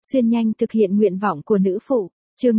Xuyên nhanh thực hiện nguyện vọng của nữ phụ. Chương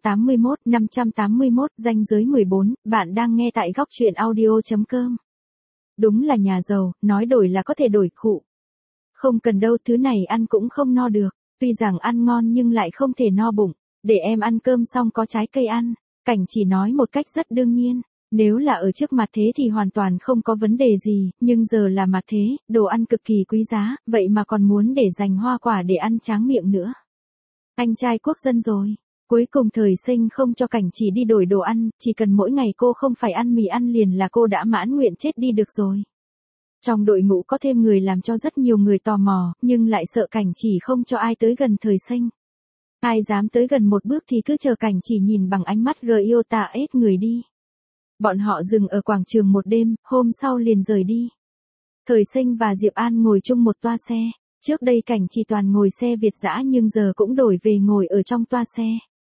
581, ranh giới 14, bạn đang nghe tại góc truyện audio.com. Đúng là nhà giàu, nói đổi là có thể đổi khụ. Không cần đâu, thứ này ăn cũng không no được, tuy rằng ăn ngon nhưng lại không thể no bụng. Để em ăn cơm xong có trái cây ăn, Cảnh chỉ nói một cách rất đương nhiên. Nếu là ở trước mặt thế thì hoàn toàn không có vấn đề gì, nhưng giờ là mặt thế, đồ ăn cực kỳ quý giá, vậy mà còn muốn để dành hoa quả để ăn tráng miệng nữa. Anh trai quốc dân rồi. Cuối cùng Thời Sinh không cho Cảnh chỉ đi đổi đồ ăn, chỉ cần mỗi ngày cô không phải ăn mì ăn liền là cô đã mãn nguyện chết đi được rồi. Trong đội ngũ có thêm người làm cho rất nhiều người tò mò, nhưng lại sợ Cảnh chỉ không cho ai tới gần Thời Sinh. Ai dám tới gần một bước thì cứ chờ Cảnh chỉ nhìn bằng ánh mắt gờ yêu tà ết người đi. Bọn họ dừng ở quảng trường một đêm, hôm sau liền rời đi. Thời Sinh và Diệp An ngồi chung một toa xe. Trước đây Cảnh chỉ toàn ngồi xe Việt dã nhưng giờ cũng đổi về ngồi ở trong toa xe.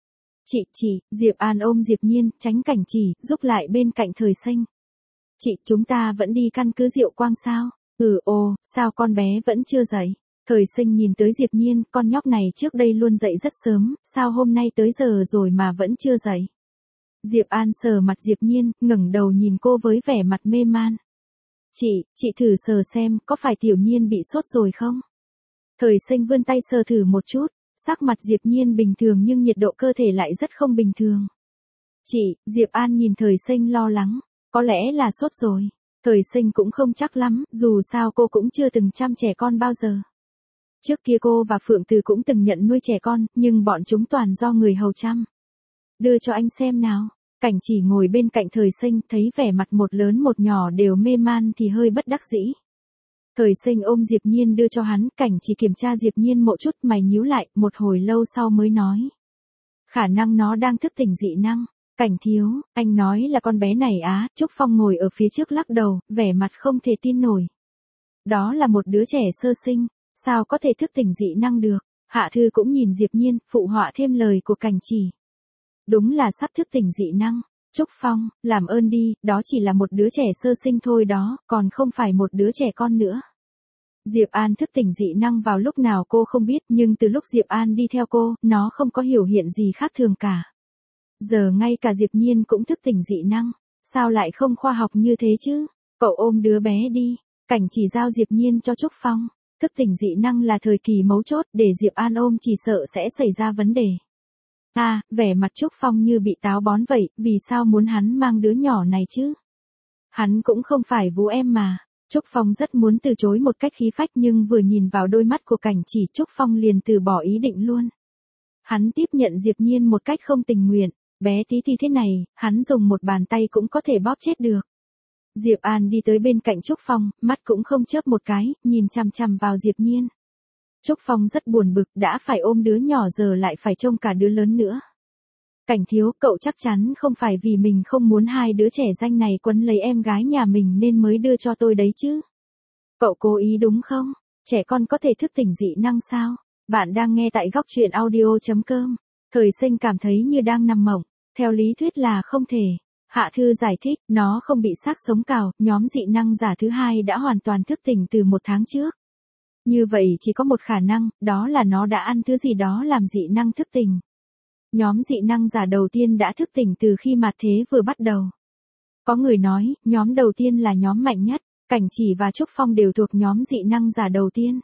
Chị, Diệp An ôm Diệp Nhiên, tránh Cảnh chỉ, giúp lại bên cạnh Thời Sinh. Chị, chúng ta vẫn đi căn cứ Diệu Quang sao? Sao con bé vẫn chưa dậy? Thời Sinh nhìn tới Diệp Nhiên, con nhóc này trước đây luôn dậy rất sớm, sao hôm nay tới giờ rồi mà vẫn chưa dậy? Diệp An sờ mặt Diệp Nhiên, ngẩng đầu nhìn cô với vẻ mặt mê man. Chị thử sờ xem, có phải Tiểu Nhiên bị sốt rồi không? Thời Sinh vươn tay sờ thử một chút, sắc mặt Diệp Nhiên bình thường nhưng nhiệt độ cơ thể lại rất không bình thường. Diệp An nhìn Thời Sinh lo lắng, có lẽ là sốt rồi. Thời Sinh cũng không chắc lắm, dù sao cô cũng chưa từng chăm trẻ con bao giờ. Trước kia cô và Phượng Từ cũng từng nhận nuôi trẻ con, nhưng bọn chúng toàn do người hầu chăm. Đưa cho anh xem nào. Cảnh chỉ ngồi bên cạnh Thời Sinh, thấy vẻ mặt một lớn một nhỏ đều mê man thì hơi bất đắc dĩ. Thời Sinh ôm Diệp Nhiên đưa cho hắn, Cảnh chỉ kiểm tra Diệp Nhiên một chút, mày nhíu lại, một hồi lâu sau mới nói. Khả năng nó đang thức tỉnh dị năng. Cảnh thiếu, anh nói là con bé này á? Trúc Phong ngồi ở phía trước lắc đầu, vẻ mặt không thể tin nổi. Đó là một đứa trẻ sơ sinh, sao có thể thức tỉnh dị năng được? Hạ Thư cũng nhìn Diệp Nhiên, phụ họa thêm lời của Cảnh chỉ. Đúng là sắp thức tỉnh dị năng. Trúc Phong, làm ơn đi, đó chỉ là một đứa trẻ sơ sinh thôi đó, còn không phải một đứa trẻ con nữa. Diệp An thức tỉnh dị năng vào lúc nào cô không biết, nhưng từ lúc Diệp An đi theo cô, nó không có biểu hiện gì khác thường cả. Giờ ngay cả Diệp Nhiên cũng thức tỉnh dị năng, sao lại không khoa học như thế chứ? Cậu ôm đứa bé đi. Cảnh chỉ giao Diệp Nhiên cho Trúc Phong. Thức tỉnh dị năng là thời kỳ mấu chốt, để Diệp An ôm chỉ sợ sẽ xảy ra vấn đề. Vẻ mặt Trúc Phong như bị táo bón vậy, vì sao muốn hắn mang đứa nhỏ này chứ? Hắn cũng không phải vú em mà. Trúc Phong rất muốn từ chối một cách khí phách nhưng vừa nhìn vào đôi mắt của Cảnh chỉ, Trúc Phong liền từ bỏ ý định luôn. Hắn tiếp nhận Diệp Nhiên một cách không tình nguyện, bé tí thì thế này, hắn dùng một bàn tay cũng có thể bóp chết được. Diệp An đi tới bên cạnh Trúc Phong, mắt cũng không chớp một cái, nhìn chằm chằm vào Diệp Nhiên. Trúc Phong rất buồn bực, đã phải ôm đứa nhỏ giờ lại phải trông cả đứa lớn nữa. Cảnh thiếu, cậu chắc chắn không phải vì mình không muốn hai đứa trẻ danh này quấn lấy em gái nhà mình nên mới đưa cho tôi đấy chứ? Cậu cố ý đúng không? Trẻ con có thể thức tỉnh dị năng sao? Bạn đang nghe tại góc truyện audio.com. Thời Sinh cảm thấy như đang nằm mộng, theo lý thuyết là không thể. Hạ Thư giải thích, nó không bị xác sống cào, nhóm dị năng giả thứ hai đã hoàn toàn thức tỉnh từ 1 tháng trước. Như vậy chỉ có một khả năng, đó là nó đã ăn thứ gì đó làm dị năng thức tỉnh. Nhóm dị năng giả đầu tiên đã thức tỉnh từ khi mạt thế vừa bắt đầu. Có người nói, nhóm đầu tiên là nhóm mạnh nhất, Cảnh chỉ và Trúc Phong đều thuộc nhóm dị năng giả đầu tiên.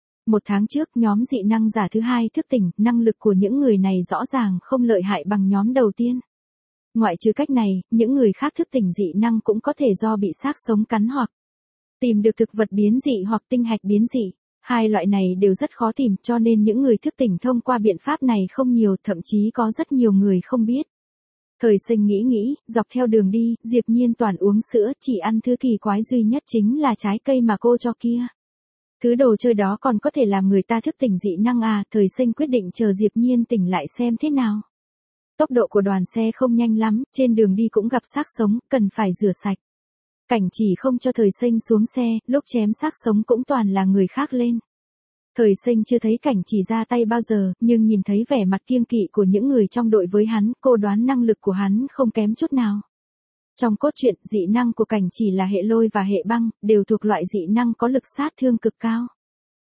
1 tháng trước, nhóm dị năng giả thứ hai thức tỉnh, năng lực của những người này rõ ràng không lợi hại bằng nhóm đầu tiên. Ngoại trừ cách này, những người khác thức tỉnh dị năng cũng có thể do bị xác sống cắn hoặc tìm được thực vật biến dị hoặc tinh hạch biến dị. Hai loại này đều rất khó tìm, cho nên những người thức tỉnh thông qua biện pháp này không nhiều, thậm chí có rất nhiều người không biết. Thời Sinh nghĩ, dọc theo đường đi, Diệp Nhiên toàn uống sữa, chỉ ăn thứ kỳ quái duy nhất chính là trái cây mà cô cho kia. Thứ đồ chơi đó còn có thể làm người ta thức tỉnh dị năng à? Thời Sinh quyết định chờ Diệp Nhiên tỉnh lại xem thế nào. Tốc độ của đoàn xe không nhanh lắm, trên đường đi cũng gặp xác sống, cần phải rửa sạch. Cảnh chỉ không cho Thời Sinh xuống xe, lúc chém xác sống cũng toàn là người khác lên. Thời Sinh chưa thấy Cảnh chỉ ra tay bao giờ, nhưng nhìn thấy vẻ mặt kiêng kỵ của những người trong đội với hắn, cô đoán năng lực của hắn không kém chút nào. Trong cốt truyện, dị năng của Cảnh chỉ là hệ lôi và hệ băng, đều thuộc loại dị năng có lực sát thương cực cao.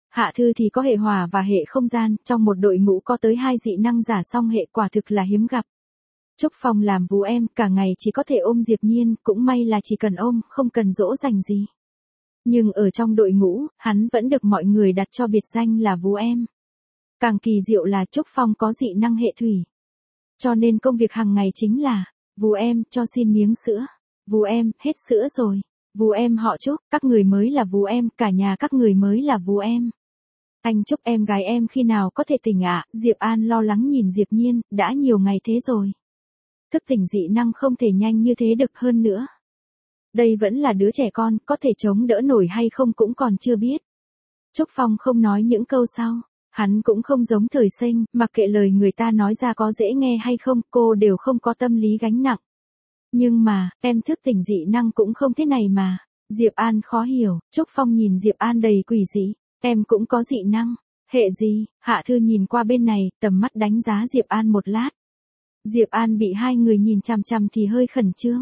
Hạ Thư thì có hệ hỏa và hệ không gian, trong một đội ngũ có tới 2 dị năng giả song hệ quả thực là hiếm gặp. Trúc Phong làm vú em, cả ngày chỉ có thể ôm Diệp Nhiên, cũng may là chỉ cần ôm, không cần dỗ dành gì. Nhưng ở trong đội ngũ, hắn vẫn được mọi người đặt cho biệt danh là vú em. Càng kỳ diệu là Trúc Phong có dị năng hệ thủy. Cho nên công việc hàng ngày chính là, vú em, cho xin miếng sữa. Vú em, hết sữa rồi. Vú em họ Trúc, các người mới là vú em, cả nhà các người mới là vú em. Anh Trúc em gái em khi nào có thể tỉnh ạ? Diệp An lo lắng nhìn Diệp Nhiên, đã nhiều ngày thế rồi. Thức tỉnh dị năng không thể nhanh như thế được hơn nữa. Đây vẫn là đứa trẻ con, có thể chống đỡ nổi hay không cũng còn chưa biết. Trúc Phong không nói những câu sau. Hắn cũng không giống Thời Sinh, mặc kệ lời người ta nói ra có dễ nghe hay không, cô đều không có tâm lý gánh nặng. Nhưng mà, em thức tỉnh dị năng cũng không thế này mà. Diệp An khó hiểu, Trúc Phong nhìn Diệp An đầy quỷ dị. Em cũng có dị năng. Hệ gì? Hạ Thư nhìn qua bên này, tầm mắt đánh giá Diệp An một lát. Diệp An bị hai người nhìn chằm chằm thì hơi khẩn trương.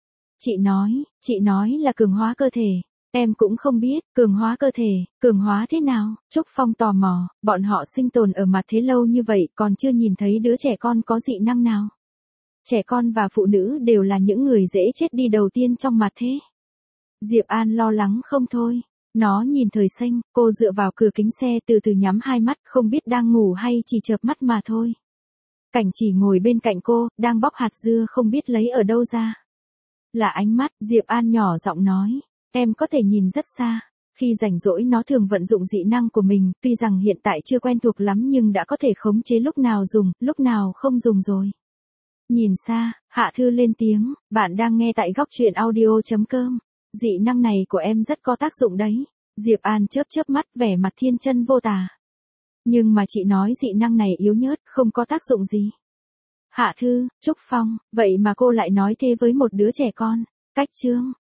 Chị nói là cường hóa cơ thể. Em cũng không biết, cường hóa cơ thể, cường hóa thế nào? Trúc Phong tò mò, bọn họ sinh tồn ở mặt thế lâu như vậy còn chưa nhìn thấy đứa trẻ con có dị năng nào. Trẻ con và phụ nữ đều là những người dễ chết đi đầu tiên trong mặt thế. Diệp An lo lắng không thôi. Nó nhìn Thời Sinh, cô dựa vào cửa kính xe từ từ nhắm hai mắt không biết đang ngủ hay chỉ chợp mắt mà thôi. Cảnh Chỉ ngồi bên cạnh cô, đang bóc hạt dưa không biết lấy ở đâu ra. Là ánh mắt, Diệp An nhỏ giọng nói. Em có thể nhìn rất xa. Khi rảnh rỗi nó thường vận dụng dị năng của mình, tuy rằng hiện tại chưa quen thuộc lắm nhưng đã có thể khống chế lúc nào dùng, lúc nào không dùng rồi. Nhìn xa, Hạ Thư lên tiếng, bạn đang nghe tại góc truyện audio.com. Dị năng này của em rất có tác dụng đấy. Diệp An chớp chớp mắt vẻ mặt thiên chân vô tà. Nhưng mà chị nói dị năng này yếu nhớt, không có tác dụng gì. Hạ Thư, Trúc Phong, vậy mà cô lại nói thế với một đứa trẻ con. Cách chương.